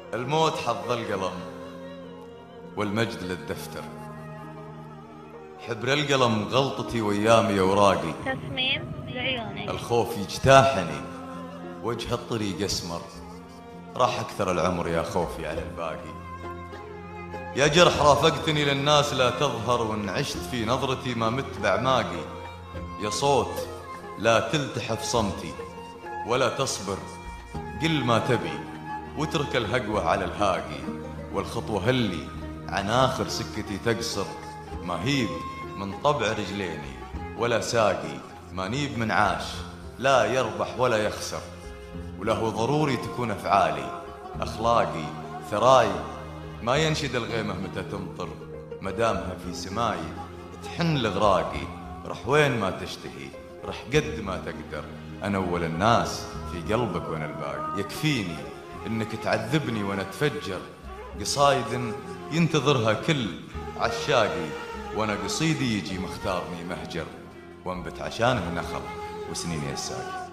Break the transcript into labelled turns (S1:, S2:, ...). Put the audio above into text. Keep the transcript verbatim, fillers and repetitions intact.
S1: الموت حظ القلم والمجد للدفتر. حبر القلم غلطتي وأيامي أوراقي.
S2: تصميم لعيونك.
S1: الخوف يجتاحني وجه الطريق أسمر. راح أكثر العمر يا خوفي على الباقي. يا جرح رافقتني للناس لا تظهر، وإن عشت في نظرتي ما مت بعماقي. يا صوت لا تلتحف صمتي ولا تصبر، قل ما تبي واترك الهقوة على الهاقي. والخطوة هلي عن آخر سكتي تقصر، ما هيب من طبع رجليني ولا ساقي. ما نيب من عاش لا يربح ولا يخسر، وله ضروري تكون أفعالي أخلاقي. ثراي ما ينشد الغيمة متى تمطر، مدامها في سماي تحن لغراقي. رح وين ما تشتهي رح قد ما تقدر، أنا أول الناس في قلبك وأنا الباقي. يكفيني إنك تعذبني وأنا أتفجر، قصايد ينتظرها كل عشاقي. وأنا قصيدي يجي مختارني مهجر، وانبت عشانه نخل وسنيني الساقي.